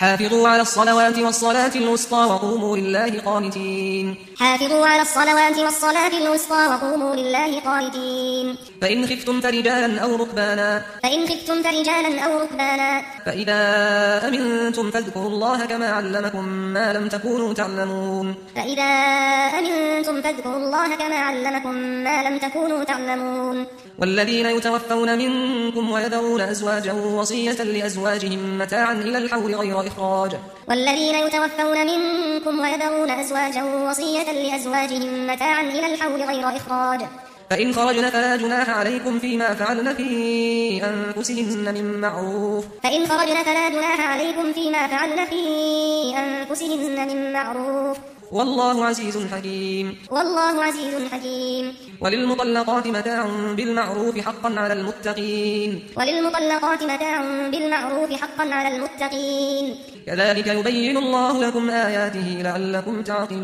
حافظوا على الصلوات والصلاة الوسطى وقوموا لله قانتين. حافظوا على الصلوات والصلاة الوسطى وقوموا لله قانتين. فإن خفتم فرجالا أو ركبانا فإذا أمنتم فاذكروا الله كما علمكم ما لم تكونوا تعلمون. والذين يتوفون منكم ويذرون أزواجا وصية لأزواجهم متاعا إلى الحول غير إخراج فإن خرجن فلا جناح عليكم فيما فعلن في أنفسهن من معروف والله عزيز حكيم. وللمطلقات متاع بالمعروف حقا على المتقين. كذلك يبين الله لكم آياته لعلكم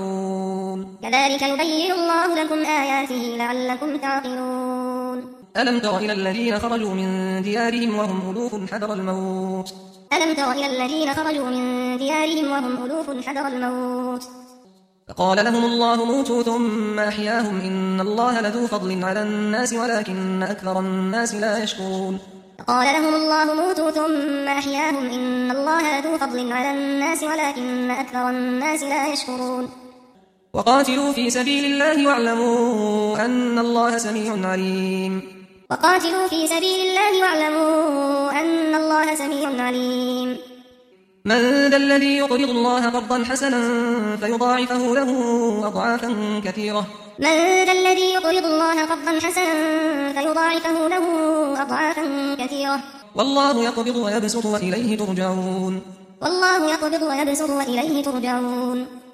تعقلون. ألم تر إلى الذين خرجوا من ديارهم وهم ألوف حذر الموت فقال لهم الله موتوا ثم أحياهم إن الله لذو فضل على الناس ولكن أكثر الناس لا يشكرون. وقاتلوا في سبيل الله واعلموا أن الله سميع عليم. من ذا الذي يقرض الله قرضا حسنا فيضاعفه له أضعافا كثيرة والله يقبض ويبسط وإليه ترجعون.